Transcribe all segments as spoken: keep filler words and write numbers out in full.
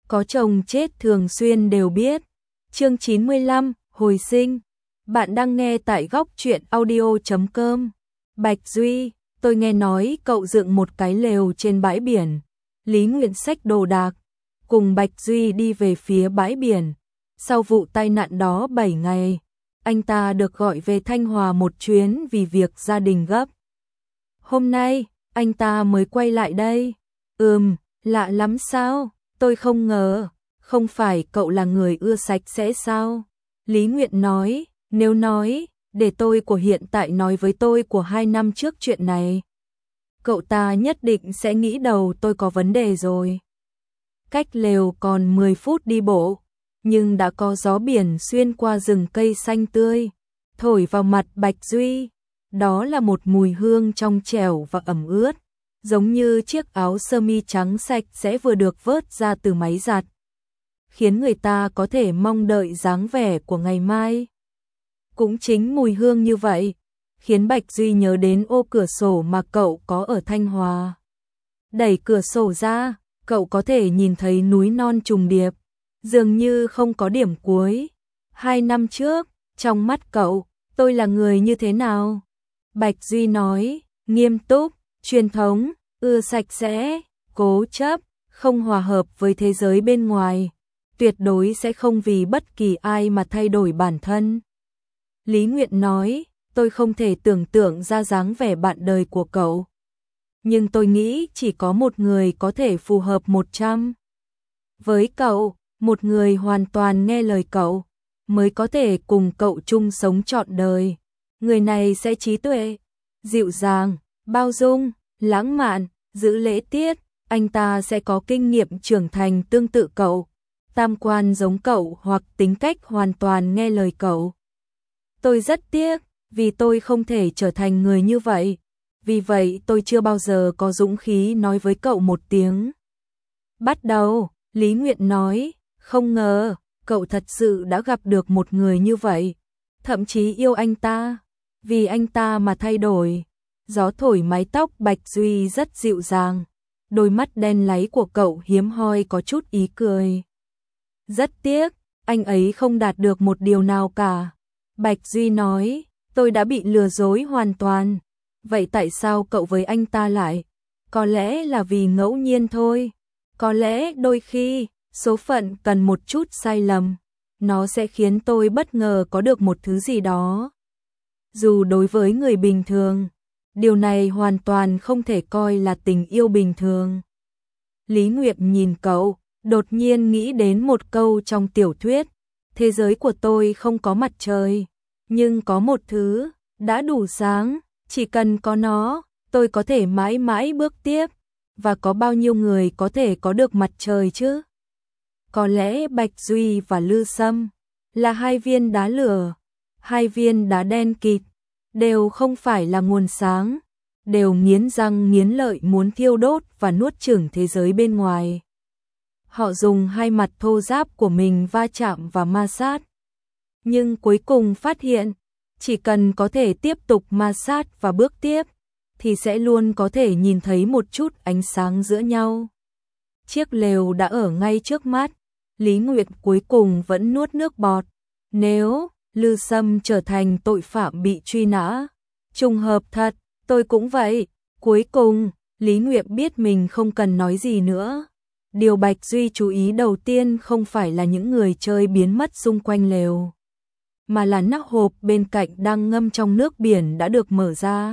có chồng chết thường xuyên đều biết. Chương chín mươi lăm, hồi sinh. Bạn đang nghe tại góc truyện audio chấm com. Bạch Duy, tôi nghe nói cậu dựng một cái lều trên bãi biển. Lý Nguyện xách đồ đạc, cùng Bạch Duy đi về phía bãi biển. Sau vụ tai nạn đó bảy ngày, anh ta được gọi về Thanh Hòa một chuyến vì việc gia đình gấp. Hôm nay, anh ta mới quay lại đây. Ừm, lạ lắm sao? Tôi không ngờ, không phải cậu là người ưa sạch sẽ sao? Lý Nguyện nói, nếu nói, để tôi của hiện tại nói với tôi của hai năm trước chuyện này. Cậu ta nhất định sẽ nghĩ đầu tôi có vấn đề rồi. Cách lều còn mười phút đi bộ, nhưng đã có gió biển xuyên qua rừng cây xanh tươi, thổi vào mặt Bạch Duy. Đó là một mùi hương trong trẻo và ẩm ướt, giống như chiếc áo sơ mi trắng sạch sẽ vừa được vớt ra từ máy giặt, khiến người ta có thể mong đợi dáng vẻ của ngày mai. Cũng chính mùi hương như vậy, khiến Bạch Duy nhớ đến ô cửa sổ mà cậu có ở Thanh Hòa. Đẩy cửa sổ ra, cậu có thể nhìn thấy núi non trùng điệp, dường như không có điểm cuối. Hai năm trước, trong mắt cậu, tôi là người như thế nào? Bạch Duy nói, nghiêm túc, truyền thống, ưa sạch sẽ, cố chấp, không hòa hợp với thế giới bên ngoài, tuyệt đối sẽ không vì bất kỳ ai mà thay đổi bản thân. Lý Nguyện nói, tôi không thể tưởng tượng ra dáng vẻ bạn đời của cậu. Nhưng tôi nghĩ chỉ có một người có thể phù hợp một trăm. Với cậu, một người hoàn toàn nghe lời cậu, mới có thể cùng cậu chung sống trọn đời. Người này sẽ trí tuệ, dịu dàng, bao dung, lãng mạn, giữ lễ tiết. Anh ta sẽ có kinh nghiệm trưởng thành tương tự cậu, tam quan giống cậu hoặc tính cách hoàn toàn nghe lời cậu. Tôi rất tiếc, vì tôi không thể trở thành người như vậy. Vì vậy tôi chưa bao giờ có dũng khí nói với cậu một tiếng. Bắt đầu, Lý Nguyện nói, không ngờ, cậu thật sự đã gặp được một người như vậy. Thậm chí yêu anh ta, vì anh ta mà thay đổi. Gió thổi mái tóc Bạch Duy rất dịu dàng. Đôi mắt đen láy của cậu hiếm hoi có chút ý cười. Rất tiếc, anh ấy không đạt được một điều nào cả. Bạch Duy nói, tôi đã bị lừa dối hoàn toàn. Vậy tại sao cậu với anh ta lại? Có lẽ là vì ngẫu nhiên thôi. Có lẽ đôi khi, số phận cần một chút sai lầm. Nó sẽ khiến tôi bất ngờ có được một thứ gì đó. Dù đối với người bình thường, điều này hoàn toàn không thể coi là tình yêu bình thường. Lý Nguyện nhìn cậu, đột nhiên nghĩ đến một câu trong tiểu thuyết. Thế giới của tôi không có mặt trời, nhưng có một thứ, đã đủ sáng, chỉ cần có nó, tôi có thể mãi mãi bước tiếp. Và có bao nhiêu người có thể có được mặt trời chứ? Có lẽ Bạch Duy và Lư Sâm là hai viên đá lửa, hai viên đá đen kịt, đều không phải là nguồn sáng, đều nghiến răng nghiến lợi muốn thiêu đốt và nuốt chửng thế giới bên ngoài. Họ dùng hai mặt thô ráp của mình va chạm và ma sát. Nhưng cuối cùng phát hiện, chỉ cần có thể tiếp tục ma sát và bước tiếp, thì sẽ luôn có thể nhìn thấy một chút ánh sáng giữa nhau. Chiếc lều đã ở ngay trước mắt, Lý Nguyệt cuối cùng vẫn nuốt nước bọt. Nếu Lư Sâm trở thành tội phạm bị truy nã, trùng hợp thật, tôi cũng vậy. Cuối cùng, Lý Nguyệt biết mình không cần nói gì nữa. Điều Bạch Duy chú ý đầu tiên không phải là những người chơi biến mất xung quanh lều, mà là nắp hộp bên cạnh đang ngâm trong nước biển đã được mở ra.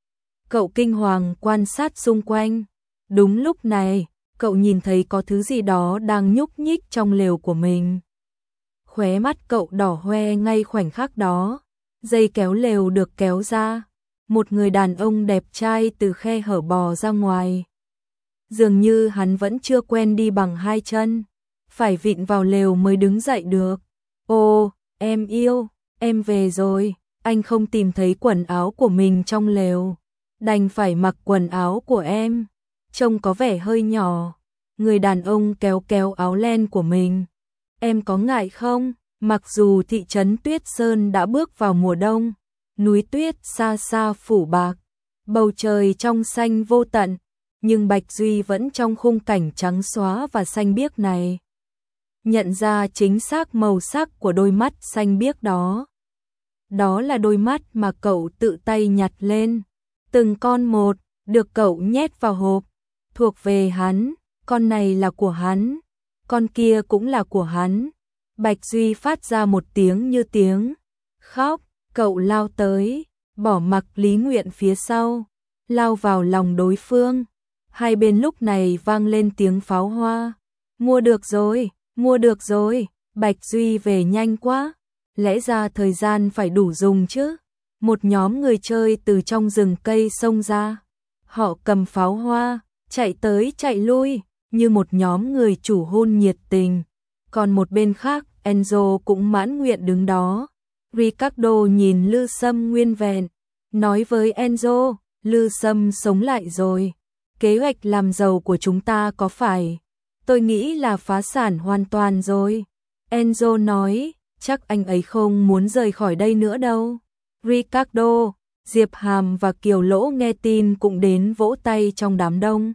Cậu kinh hoàng quan sát xung quanh. Đúng lúc này, cậu nhìn thấy có thứ gì đó đang nhúc nhích trong lều của mình. Khóe mắt cậu đỏ hoe ngay khoảnh khắc đó. Dây kéo lều được kéo ra. Một người đàn ông đẹp trai từ khe hở bò ra ngoài. Dường như hắn vẫn chưa quen đi bằng hai chân, phải vịn vào lều mới đứng dậy được. Ô, em yêu, em về rồi. Anh không tìm thấy quần áo của mình trong lều, đành phải mặc quần áo của em. Trông có vẻ hơi nhỏ. Người đàn ông kéo kéo áo len của mình. Em có ngại không? Mặc dù thị trấn Tuyết Sơn đã bước vào mùa đông, núi tuyết xa xa phủ bạc, bầu trời trong xanh vô tận, nhưng Bạch Duy vẫn trong khung cảnh trắng xóa và xanh biếc này. nhận ra chính xác màu sắc của đôi mắt xanh biếc đó. Đó là đôi mắt mà cậu tự tay nhặt lên, từng con một, được cậu nhét vào hộp, thuộc về hắn, con này là của hắn, con kia cũng là của hắn. Bạch Duy phát ra một tiếng như tiếng khóc, cậu lao tới, bỏ mặc Lý Nguyện phía sau, lao vào lòng đối phương. Hai bên lúc này vang lên tiếng pháo hoa. Mua được rồi, mua được rồi, Bạch Duy về nhanh quá, lẽ ra thời gian phải đủ dùng chứ. Một nhóm người chơi từ trong rừng cây xông ra, họ cầm pháo hoa, chạy tới chạy lui, như một nhóm người chủ hôn nhiệt tình. Còn một bên khác, Enzo cũng mãn nguyện đứng đó. Ricardo nhìn Lư Sâm nguyên vẹn, nói với Enzo, Lư Sâm sống lại rồi. Kế hoạch làm giàu của chúng ta có phải? Tôi nghĩ là phá sản hoàn toàn rồi. Enzo nói, chắc anh ấy không muốn rời khỏi đây nữa đâu. Ricardo, Diệp Hàm và Kiều Lỗ nghe tin cũng đến vỗ tay trong đám đông.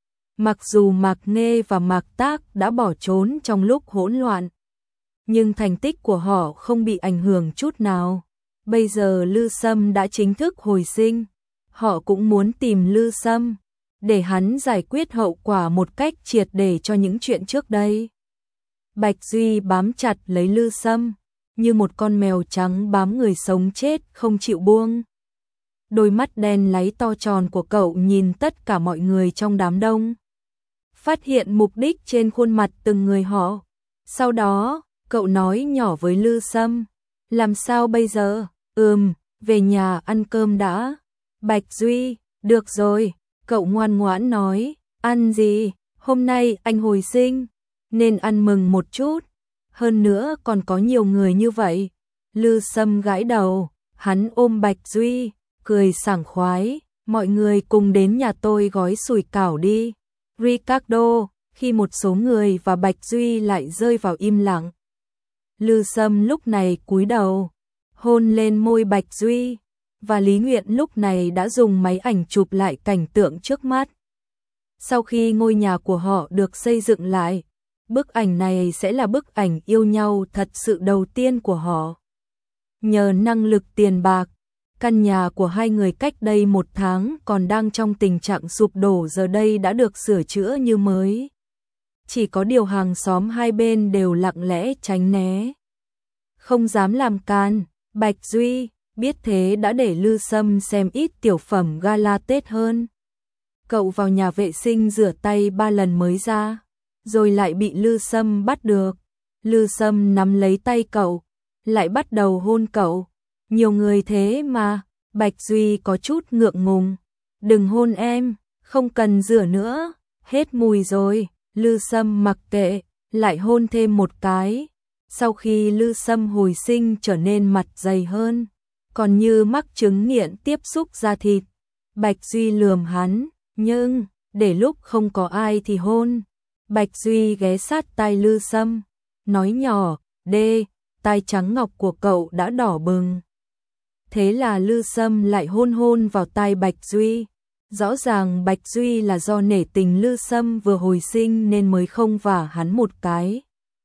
Mặc dù Mạc Nghê và Mạc Tác đã bỏ trốn trong lúc hỗn loạn, nhưng thành tích của họ không bị ảnh hưởng chút nào. Bây giờ Lư Sâm đã chính thức hồi sinh, họ cũng muốn tìm Lư Sâm để hắn giải quyết hậu quả một cách triệt để cho những chuyện trước đây. Bạch Duy bám chặt lấy Lư Sâm, như một con mèo trắng bám người sống chết không chịu buông. Đôi mắt đen láy to tròn của cậu nhìn tất cả mọi người trong đám đông, phát hiện mục đích trên khuôn mặt từng người họ. Sau đó, cậu nói nhỏ với Lư Sâm, làm sao bây giờ? Ừm, về nhà ăn cơm đã. Bạch Duy, được rồi, cậu ngoan ngoãn nói, ăn gì? Hôm nay anh hồi sinh, nên ăn mừng một chút. Hơn nữa còn có nhiều người như vậy. Lư Sâm gãi đầu, hắn ôm Bạch Duy, cười sảng khoái, mọi người cùng đến nhà tôi gói sủi cảo đi. Ricardo, khi một số người và Bạch Duy lại rơi vào im lặng. Lư Sâm lúc này cúi đầu, hôn lên môi Bạch Duy, và Lý Nguyện lúc này đã dùng máy ảnh chụp lại cảnh tượng trước mắt. Sau khi ngôi nhà của họ được xây dựng lại, bức ảnh này sẽ là bức ảnh yêu nhau thật sự đầu tiên của họ. Nhờ năng lực tiền bạc, căn nhà của hai người cách đây một tháng còn đang trong tình trạng sụp đổ giờ đây đã được sửa chữa như mới. Chỉ có điều hàng xóm hai bên đều lặng lẽ tránh né, không dám làm can. Bạch Duy biết thế đã để Lư Sâm xem ít tiểu phẩm gala Tết hơn. Cậu vào nhà vệ sinh rửa tay ba lần mới ra, rồi lại bị Lư Sâm bắt được. Lư Sâm nắm lấy tay cậu, lại bắt đầu hôn cậu. Nhiều người thế mà. Bạch Duy có chút ngượng ngùng. Đừng hôn em, không cần rửa nữa, hết mùi rồi. Lư Sâm mặc kệ, lại hôn thêm một cái. Sau khi Lư Sâm hồi sinh trở nên mặt dày hơn, còn như mắc chứng nghiện tiếp xúc da thịt. Bạch Duy lườm hắn, nhưng để lúc không có ai thì hôn. Bạch Duy ghé sát tai Lư Sâm, nói nhỏ, đê, tai trắng ngọc của cậu đã đỏ bừng. Thế là Lư Sâm lại hôn hôn vào tai Bạch Duy. Rõ ràng Bạch Duy là do nể tình Lư Sâm vừa hồi sinh nên mới không vả hắn một cái.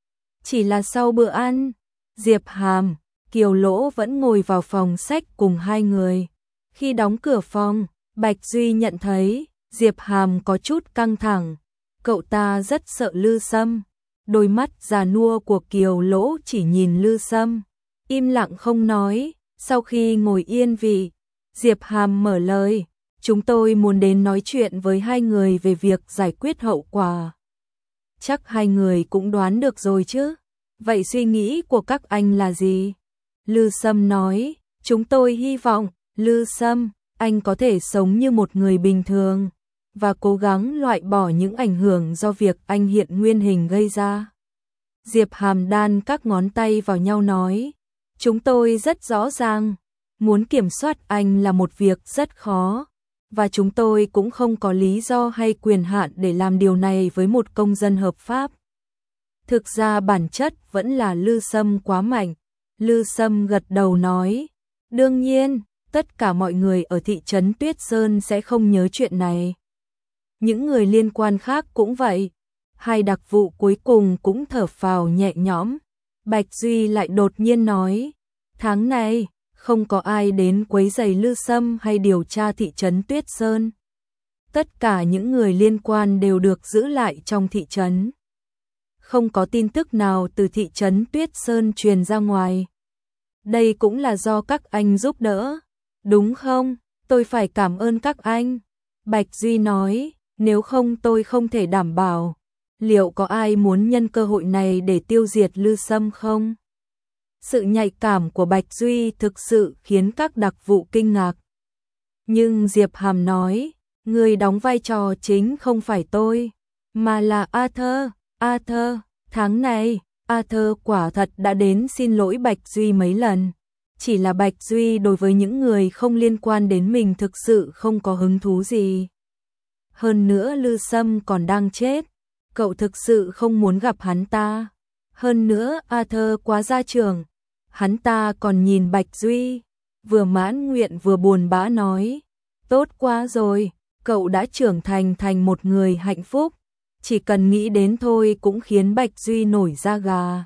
Chỉ là sau bữa ăn, Diệp Hàm, Kiều Lỗ vẫn ngồi vào phòng sách cùng hai người. Khi đóng cửa phòng, Bạch Duy nhận thấy Diệp Hàm có chút căng thẳng. Cậu ta rất sợ Lư Sâm. Đôi mắt già nua của Kiều Lỗ chỉ nhìn Lư Sâm, im lặng không nói. Sau khi ngồi yên vị, Diệp Hàm mở lời, chúng tôi muốn đến nói chuyện với hai người về việc giải quyết hậu quả. Chắc hai người cũng đoán được rồi chứ. Vậy suy nghĩ của các anh là gì? Lư Sâm nói, chúng tôi hy vọng, Lư Sâm, anh có thể sống như một người bình thường, và cố gắng loại bỏ những ảnh hưởng do việc anh hiện nguyên hình gây ra. Diệp Hàm đan các ngón tay vào nhau nói, chúng tôi rất rõ ràng, muốn kiểm soát anh là một việc rất khó, và chúng tôi cũng không có lý do hay quyền hạn để làm điều này với một công dân hợp pháp. Thực ra bản chất vẫn là Lư Sâm quá mạnh. Lư Sâm gật đầu nói, đương nhiên, tất cả mọi người ở thị trấn Tuyết Sơn sẽ không nhớ chuyện này. Những người liên quan khác cũng vậy. Hai đặc vụ cuối cùng cũng thở phào nhẹ nhõm. Bạch Duy lại đột nhiên nói, tháng này không có ai đến quấy rầy Lư Sâm hay điều tra thị trấn Tuyết Sơn. Tất cả những người liên quan đều được giữ lại trong thị trấn. Không có tin tức nào từ thị trấn Tuyết Sơn truyền ra ngoài. Đây cũng là do các anh giúp đỡ, đúng không? Tôi phải cảm ơn các anh. Bạch Duy nói, nếu không tôi không thể đảm bảo. Liệu có ai muốn nhân cơ hội này để tiêu diệt Lư Sâm không? Sự nhạy cảm của Bạch Duy thực sự khiến các đặc vụ kinh ngạc. Nhưng Diệp Hàm nói, người đóng vai trò chính không phải tôi, mà là Arthur. Arthur, tháng này, Arthur quả thật đã đến xin lỗi Bạch Duy mấy lần. Chỉ là Bạch Duy đối với những người không liên quan đến mình thực sự không có hứng thú gì. Hơn nữa Lư Sâm còn đang chết, cậu thực sự không muốn gặp hắn ta. Hơn nữa Arthur quá gia trưởng, hắn ta còn nhìn Bạch Duy, vừa mãn nguyện vừa buồn bã nói, tốt quá rồi, cậu đã trưởng thành thành một người hạnh phúc, chỉ cần nghĩ đến thôi cũng khiến Bạch Duy nổi da gà.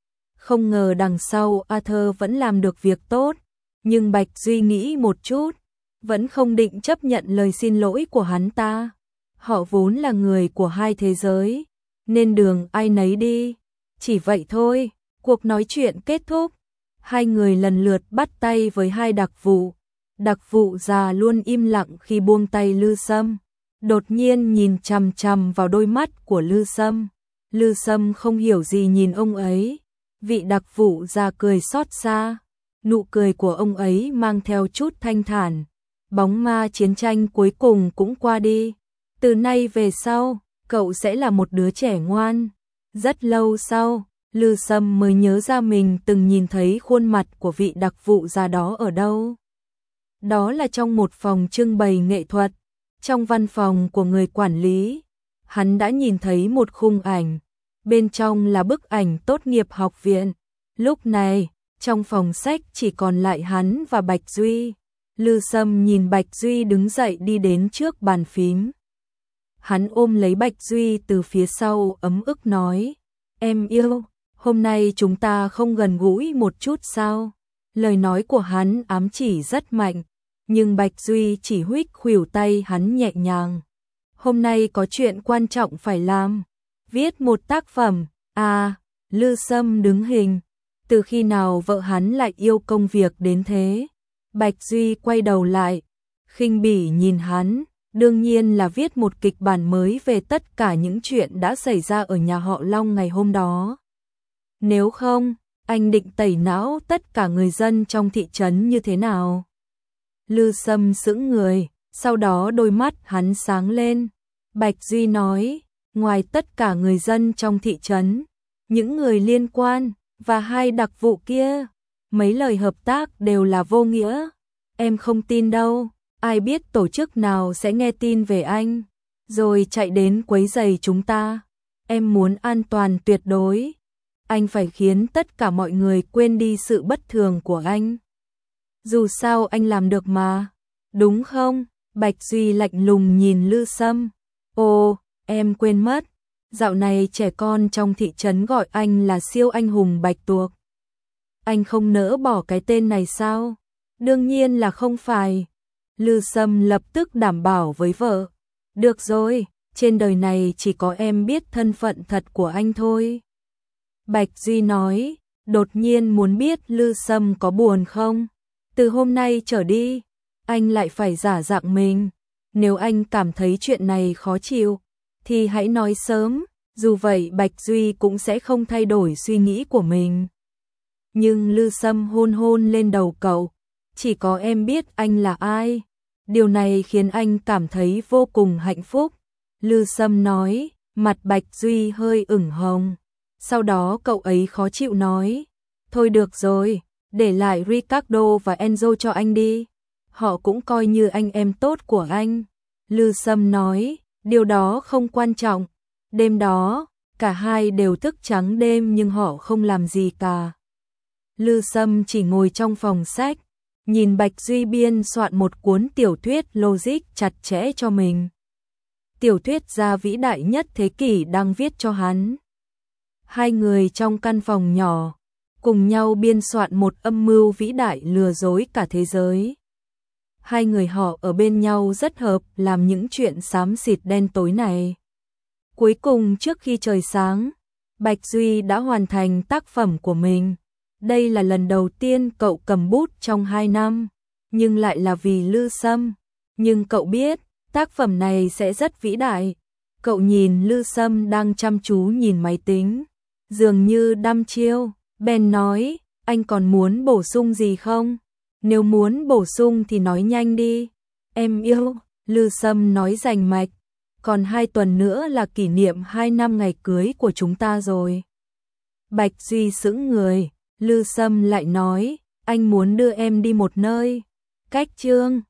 Không ngờ đằng sau Arthur vẫn làm được việc tốt, nhưng Bạch Duy nghĩ một chút, vẫn không định chấp nhận lời xin lỗi của hắn ta. Họ vốn là người của hai thế giới, nên đường ai nấy đi. Chỉ vậy thôi, cuộc nói chuyện kết thúc. Hai người lần lượt bắt tay với hai đặc vụ. Đặc vụ già luôn im lặng khi buông tay Lư Sâm. Đột nhiên nhìn chằm chằm vào đôi mắt của Lư Sâm. Lư Sâm không hiểu gì nhìn ông ấy. Vị đặc vụ già cười xót xa. Nụ cười của ông ấy mang theo chút thanh thản. Bóng ma chiến tranh cuối cùng cũng qua đi. Từ nay về sau, cậu sẽ là một đứa trẻ ngoan. Rất lâu sau, Lư Sâm mới nhớ ra mình từng nhìn thấy khuôn mặt của vị đặc vụ già đó ở đâu. Đó là trong một phòng trưng bày nghệ thuật, trong văn phòng của người quản lý. Hắn đã nhìn thấy một khung ảnh, bên trong là bức ảnh tốt nghiệp học viện. Lúc này, trong phòng sách chỉ còn lại hắn và Bạch Duy. Lư Sâm nhìn Bạch Duy đứng dậy đi đến trước bàn phím. Hắn ôm lấy Bạch Duy từ phía sau ấm ức nói, em yêu, hôm nay chúng ta không gần gũi một chút sao? Lời nói của hắn ám chỉ rất mạnh, nhưng Bạch Duy chỉ huých khuỷu tay hắn nhẹ nhàng. Hôm nay có chuyện quan trọng phải làm, viết một tác phẩm. À, Lư Sâm đứng hình, từ khi nào vợ hắn lại yêu công việc đến thế? Bạch Duy quay đầu lại, khinh bỉ nhìn hắn. Đương nhiên là viết một kịch bản mới về tất cả những chuyện đã xảy ra ở nhà họ Long ngày hôm đó. Nếu không, anh định tẩy não tất cả người dân trong thị trấn như thế nào? Lư Sâm sững người, sau đó đôi mắt hắn sáng lên. Bạch Duy nói, ngoài tất cả người dân trong thị trấn, những người liên quan, và hai đặc vụ kia, mấy lời hợp tác đều là vô nghĩa. Em không tin đâu. Ai biết tổ chức nào sẽ nghe tin về anh, rồi chạy đến quấy rầy chúng ta. Em muốn an toàn tuyệt đối. Anh phải khiến tất cả mọi người quên đi sự bất thường của anh. Dù sao anh làm được mà, đúng không? Bạch Duy lạnh lùng nhìn Lư Sâm. Ồ, em quên mất. Dạo này trẻ con trong thị trấn gọi anh là siêu anh hùng Bạch Tuộc. Anh không nỡ bỏ cái tên này sao? Đương nhiên là không phải. Lư Sâm lập tức đảm bảo với vợ. Được rồi, trên đời này chỉ có em biết thân phận thật của anh thôi. Bạch Duy nói, đột nhiên muốn biết Lư Sâm có buồn không? Từ hôm nay trở đi, anh lại phải giả dạng mình. Nếu anh cảm thấy chuyện này khó chịu, thì hãy nói sớm, dù vậy Bạch Duy cũng sẽ không thay đổi suy nghĩ của mình. Nhưng Lư Sâm hôn hôn lên đầu cậu, chỉ có em biết anh là ai. Điều này khiến anh cảm thấy vô cùng hạnh phúc. Lư Sâm nói, mặt Bạch Duy hơi ửng hồng. Sau đó cậu ấy khó chịu nói, thôi được rồi, để lại Ricardo và Enzo cho anh đi. Họ cũng coi như anh em tốt của anh. Lư Sâm nói, điều đó không quan trọng. Đêm đó, cả hai đều thức trắng đêm nhưng họ không làm gì cả. Lư Sâm chỉ ngồi trong phòng sách, nhìn Bạch Duy biên soạn một cuốn tiểu thuyết logic chặt chẽ cho mình. tiểu thuyết gia vĩ đại nhất thế kỷ đang viết cho hắn. Hai người trong căn phòng nhỏ, cùng nhau biên soạn một âm mưu vĩ đại lừa dối cả thế giới. Hai người họ ở bên nhau rất hợp làm những chuyện xám xịt đen tối này. Cuối cùng trước khi trời sáng, Bạch Duy đã hoàn thành tác phẩm của mình. Đây là lần đầu tiên cậu cầm bút trong hai năm, nhưng lại là vì Lư Sâm. Nhưng cậu biết, tác phẩm này sẽ rất vĩ đại. Cậu nhìn Lư Sâm đang chăm chú nhìn máy tính, dường như đăm chiêu. Ben nói, anh còn muốn bổ sung gì không? Nếu muốn bổ sung thì nói nhanh đi. Em yêu, Lư Sâm nói rành mạch. Còn hai tuần nữa là kỷ niệm hai năm ngày cưới của chúng ta rồi. Bạch Duy sững người, Lư Sâm lại nói, anh muốn đưa em đi một nơi. Cách Chương